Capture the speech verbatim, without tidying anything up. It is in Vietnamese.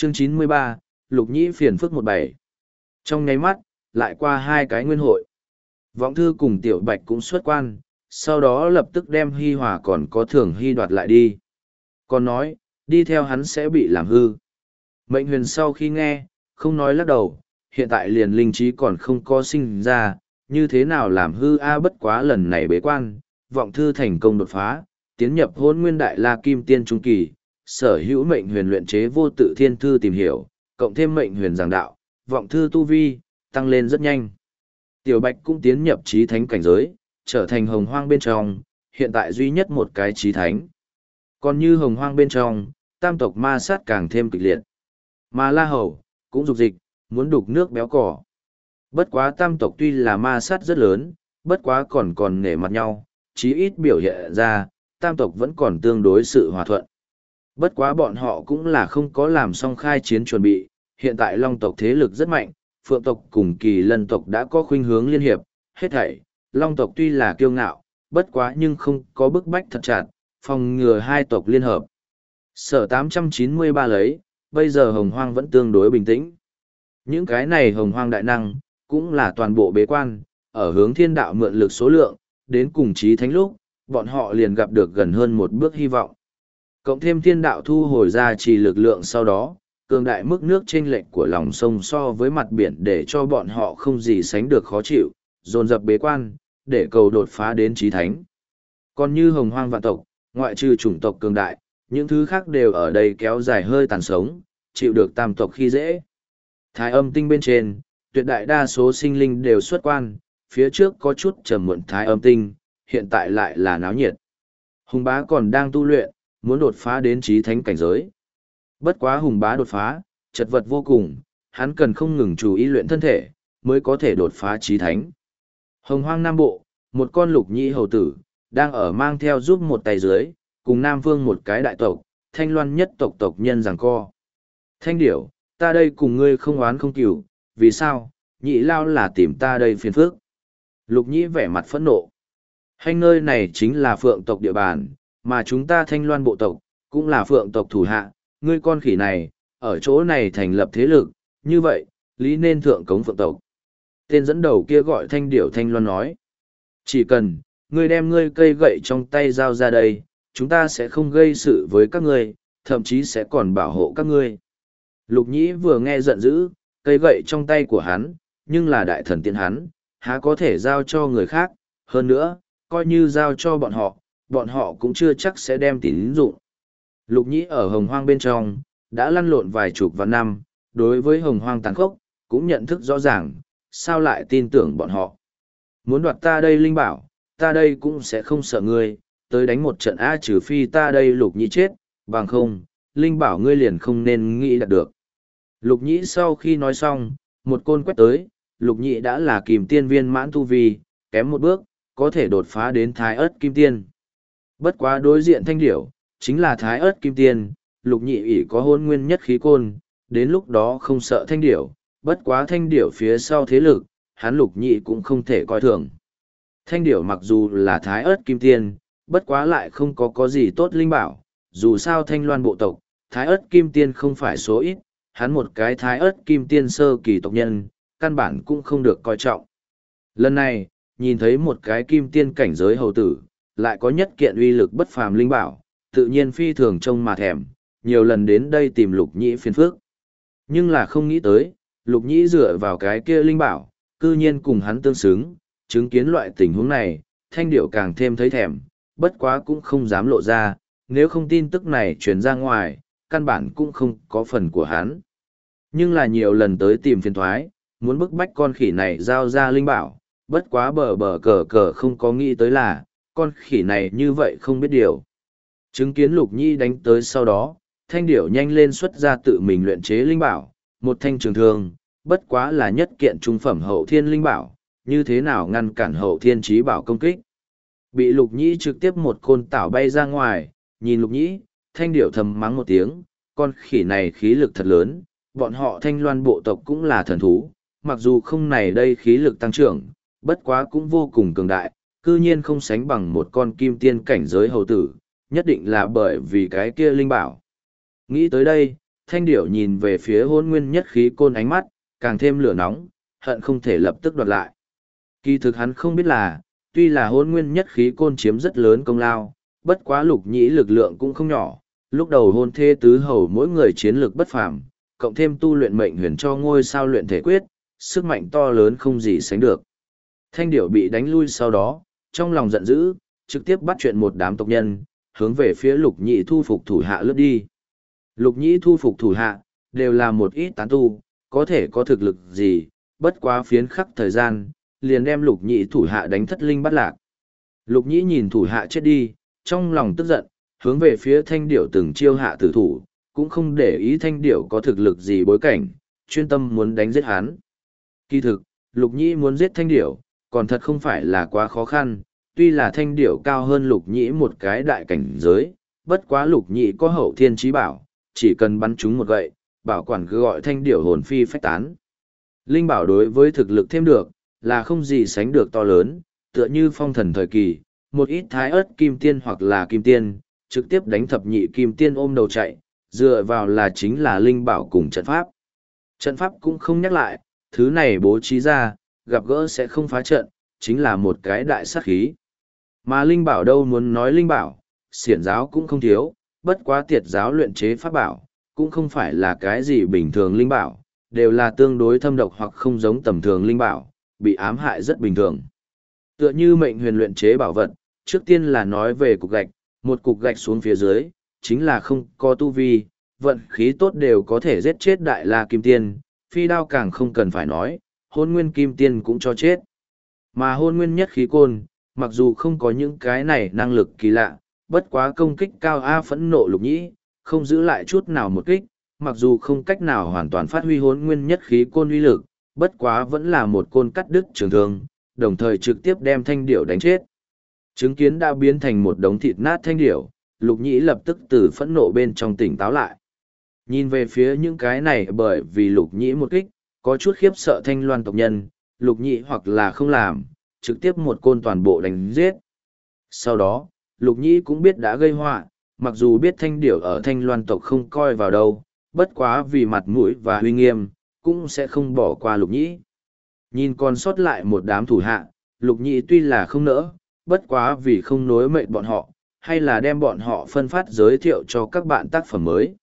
Chương chín mươi ba, Lục Nhĩ phiền phức một bảy. Trong nháy mắt, lại qua hai cái nguyên hội. Vọng Thư cùng Tiểu Bạch cũng xuất quan, sau đó lập tức đem Hi Hòa còn có Thường Hy đoạt lại đi. Còn nói, đi theo hắn sẽ bị làm hư. Mệnh Huyền sau khi nghe, không nói lắc đầu, hiện tại liền linh trí còn không có sinh ra, như thế nào làm hư a bất quá lần này bế quan, Vọng Thư thành công đột phá, tiến nhập Hỗn Nguyên Đại La Kim Tiên trung kỳ, sở hữu Mệnh Huyền luyện chế vô tự thiên thư tìm hiểu, cộng thêm Mệnh Huyền giảng đạo, Vọng Thư tu vi tăng lên rất nhanh. Tiểu Bạch cũng tiến nhập chí thánh cảnh giới, trở thành Hồng Hoang bên trong, hiện tại duy nhất một cái chí thánh. Còn như Hồng Hoang bên trong, tam tộc ma sát càng thêm kịch liệt. Mà La Hầu cũng dục dịch, muốn đục nước béo cỏ. Bất quá tam tộc tuy là ma sát rất lớn, bất quá còn còn nể mặt nhau, chí ít biểu hiện ra, tam tộc vẫn còn tương đối sự hòa thuận. Bất quá bọn họ cũng là không có làm xong khai chiến chuẩn bị, hiện tại Long tộc thế lực rất mạnh, Phượng tộc cùng Kỳ Lân tộc đã có khuynh hướng liên hiệp, hết thảy, Long tộc tuy là kiêu ngạo, bất quá nhưng không có bức bách thật chặt, phòng ngừa hai tộc liên hợp. Sở tám trăm chín mươi ba lấy, bây giờ Hồng Hoang vẫn tương đối bình tĩnh. Những cái này Hồng Hoang đại năng, cũng là toàn bộ bế quan, ở hướng thiên đạo mượn lực số lượng, đến cùng chí thánh lúc, bọn họ liền gặp được gần hơn một bước hy vọng. Cộng thêm thiên đạo thu hồi ra trì lực lượng sau đó, cường đại mức nước chênh lệch của lòng sông so với mặt biển để cho bọn họ không gì sánh được khó chịu, dồn dập bế quan, để cầu đột phá đến chí thánh. Còn như Hồng Hoang vạn tộc, ngoại trừ chủng tộc cường đại, những thứ khác đều ở đây kéo dài hơi tàn sống, chịu được tam tộc khi dễ. Thái âm tinh bên trên, tuyệt đại đa số sinh linh đều xuất quan, phía trước có chút trầm muộn thái âm tinh, hiện tại lại là náo nhiệt. Hùng bá còn đang tu luyện, muốn đột phá đến chí thánh cảnh giới. Bất quá hùng bá đột phá, chật vật vô cùng, hắn cần không ngừng chú ý luyện thân thể, mới có thể đột phá chí thánh. Hồng Hoang Nam Bộ, một con Lục Nhĩ hầu tử, đang ở mang theo giúp một tay dưới, cùng Nam Vương một cái đại tộc, Thanh Loan nhất tộc tộc nhân giằng co. Thanh điểu, ta đây cùng ngươi không oán không cừu, vì sao, Nhĩ lao là tìm ta đây phiền phức. Lục Nhĩ vẻ mặt phẫn nộ. Hành nơi này chính là Phượng tộc địa bàn, mà chúng ta Thanh Loan bộ tộc, cũng là Phượng tộc thủ hạ, ngươi con khỉ này, ở chỗ này thành lập thế lực, như vậy, lý nên thượng cống Phượng tộc. Tên dẫn đầu kia gọi Thanh điểu Thanh Loan nói. Chỉ cần, ngươi đem ngươi cây gậy trong tay giao ra đây, chúng ta sẽ không gây sự với các ngươi, thậm chí sẽ còn bảo hộ các ngươi. Lục Nhĩ vừa nghe giận dữ, cây gậy trong tay của hắn, nhưng là đại thần tiên hắn, há có thể giao cho người khác, hơn nữa, coi như giao cho bọn họ, bọn họ cũng chưa chắc sẽ đem tín dụng. Lục Nhĩ ở Hồng Hoang bên trong, đã lăn lộn vài chục vạn năm, đối với Hồng Hoang tàn khốc, cũng nhận thức rõ ràng, sao lại tin tưởng bọn họ. Muốn đoạt ta đây linh bảo, ta đây cũng sẽ không sợ ngươi, tới đánh một trận A trừ phi ta đây Lục Nhĩ chết, bằng không, linh bảo ngươi liền không nên nghĩ đạt được. Lục Nhĩ sau khi nói xong, một côn quét tới, Lục Nhĩ đã là kìm tiên viên mãn tu vi, kém một bước, có thể đột phá đến thái ớt kim tiên. Bất quá đối diện Thanh điểu, chính là thái ớt kim tiên, Lục Nhĩ ỷ có hôn nguyên nhất khí côn, đến lúc đó không sợ Thanh điểu, bất quá Thanh điểu phía sau thế lực, hắn Lục Nhĩ cũng không thể coi thường. Thanh điểu mặc dù là thái ớt kim tiên, bất quá lại không có có gì tốt linh bảo, dù sao Thanh Loan bộ tộc, thái ớt kim tiên không phải số ít, hắn một cái thái ớt kim tiên sơ kỳ tộc nhân, căn bản cũng không được coi trọng. Lần này, nhìn thấy một cái kim tiên cảnh giới hầu tử, lại có nhất kiện uy lực bất phàm linh bảo, tự nhiên phi thường trông mà thèm, nhiều lần đến đây tìm Lục Nhĩ phiền phức. Nhưng là không nghĩ tới, Lục Nhĩ dựa vào cái kia linh bảo, cư nhiên cùng hắn tương xứng, chứng kiến loại tình huống này, Thanh điểu càng thêm thấy thèm, bất quá cũng không dám lộ ra, nếu không tin tức này truyền ra ngoài, căn bản cũng không có phần của hắn. Nhưng là nhiều lần tới tìm phiền thoái, muốn bức bách con khỉ này giao ra linh bảo, bất quá bờ bờ cờ cờ không có nghĩ tới là, con khỉ này như vậy không biết điều. Chứng kiến Lục Nhĩ đánh tới sau đó, Thanh điểu nhanh lên xuất ra tự mình luyện chế linh bảo, một thanh trường thương, bất quá là nhất kiện trung phẩm hậu thiên linh bảo, như thế nào ngăn cản hậu thiên trí bảo công kích. Bị Lục Nhĩ trực tiếp một côn tảo bay ra ngoài, nhìn Lục Nhĩ, Thanh điểu thầm mắng một tiếng, con khỉ này khí lực thật lớn, bọn họ Thanh Loan bộ tộc cũng là thần thú, mặc dù không này đây khí lực tăng trưởng, bất quá cũng vô cùng cường đại, cư nhiên không sánh bằng một con kim tiên cảnh giới hầu tử, nhất định là bởi vì cái kia linh bảo. Nghĩ tới đây, thanh điểu nhìn về phía hôn nguyên nhất khí côn ánh mắt, càng thêm lửa nóng, hận không thể lập tức đoạt lại. Kỳ thực hắn không biết là, tuy là hôn nguyên nhất khí côn chiếm rất lớn công lao, bất quá lục nhĩ lực lượng cũng không nhỏ, lúc đầu hôn thê tứ hầu mỗi người chiến lược bất phàm, cộng thêm tu luyện mệnh huyền cho ngôi sao luyện thể quyết, sức mạnh to lớn không gì sánh được. Thanh điểu bị đánh lui sau đó, trong lòng giận dữ, trực tiếp bắt chuyện một đám tộc nhân, hướng về phía lục nhĩ thu phục thủ hạ lướt đi. Lục nhĩ thu phục thủ hạ, đều là một ít tán tu, có thể có thực lực gì, bất quá phiến khắc thời gian, liền đem lục nhĩ thủ hạ đánh thất linh bắt lạc. Lục nhĩ nhìn thủ hạ chết đi, trong lòng tức giận, hướng về phía thanh điểu từng chiêu hạ tử thủ, cũng không để ý thanh điểu có thực lực gì bối cảnh, chuyên tâm muốn đánh giết hắn. Kỳ thực, lục nhĩ muốn giết thanh điểu, còn thật không phải là quá khó khăn, tuy là thanh điểu cao hơn lục nhĩ một cái đại cảnh giới, bất quá lục nhĩ có hậu thiên trí bảo, chỉ cần bắn chúng một gậy, bảo quản cứ gọi thanh điểu hồn phi phách tán. Linh bảo đối với thực lực thêm được, là không gì sánh được to lớn, tựa như phong thần thời kỳ, một ít thái ớt kim tiên hoặc là kim tiên, trực tiếp đánh thập nhị kim tiên ôm đầu chạy, dựa vào là chính là linh bảo cùng trận pháp. Trận pháp cũng không nhắc lại, thứ này bố trí ra, gặp gỡ sẽ không phá trận, chính là một cái đại sát khí. Mà linh bảo đâu muốn nói linh bảo, xiển giáo cũng không thiếu, bất quá tiệt giáo luyện chế pháp bảo, cũng không phải là cái gì bình thường linh bảo, đều là tương đối thâm độc hoặc không giống tầm thường linh bảo, bị ám hại rất bình thường. Tựa như mệnh huyền luyện chế bảo vật, trước tiên là nói về cục gạch, một cục gạch xuống phía dưới, chính là không có tu vi, vận khí tốt đều có thể giết chết đại la kim tiên, phi đao càng không cần phải nói, hôn nguyên kim tiên cũng cho chết. Mà hôn nguyên nhất khí côn, mặc dù không có những cái này năng lực kỳ lạ, bất quá công kích cao A phẫn nộ lục nhĩ, không giữ lại chút nào một kích, mặc dù không cách nào hoàn toàn phát huy hôn nguyên nhất khí côn uy lực, bất quá vẫn là một côn cắt đứt trường thương, đồng thời trực tiếp đem thanh điểu đánh chết. Chứng kiến đã biến thành một đống thịt nát thanh điểu, lục nhĩ lập tức từ phẫn nộ bên trong tỉnh táo lại. Nhìn về phía những cái này bởi vì lục nhĩ một kích, có chút khiếp sợ thanh loan tộc nhân, lục nhĩ hoặc là không làm, trực tiếp một côn toàn bộ đánh giết. Sau đó, lục nhĩ cũng biết đã gây họa, mặc dù biết thanh điểu ở thanh loan tộc không coi vào đâu, bất quá vì mặt mũi và uy nghiêm, cũng sẽ không bỏ qua lục nhĩ. Nhìn còn sót lại một đám thủ hạ, lục nhĩ tuy là không nỡ, bất quá vì không nối mệnh bọn họ, hay là đem bọn họ phân phát giới thiệu cho các bạn tác phẩm mới.